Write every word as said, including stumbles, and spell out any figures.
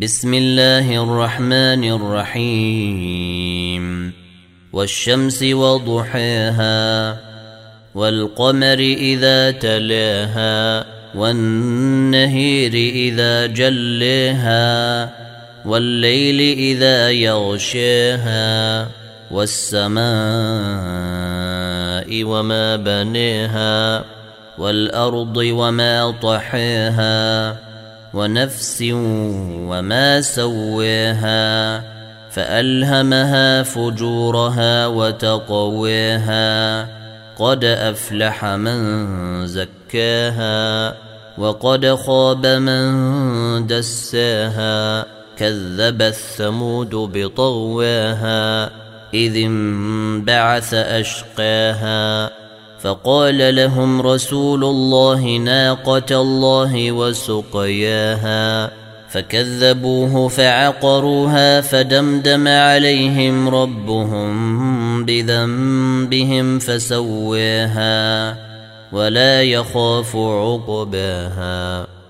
بسم الله الرحمن الرحيم والشمس وضحاها والقمر إذا تلاها والنهر إذا جلاها والليل إذا يغشاها والسماء وما بناها والأرض وما طحاها ونفس وما سواها فألهمها فجورها وتقواها قد أفلح من زكاها وقد خاب من دساها كذبت ثمود بطغواها إذ انبعث أشقاها فقال لهم رسول الله ناقة الله وسقياها فكذبوه فعقروها فدمدم عليهم ربهم بذنبهم فسواها ولا يخاف عقباها.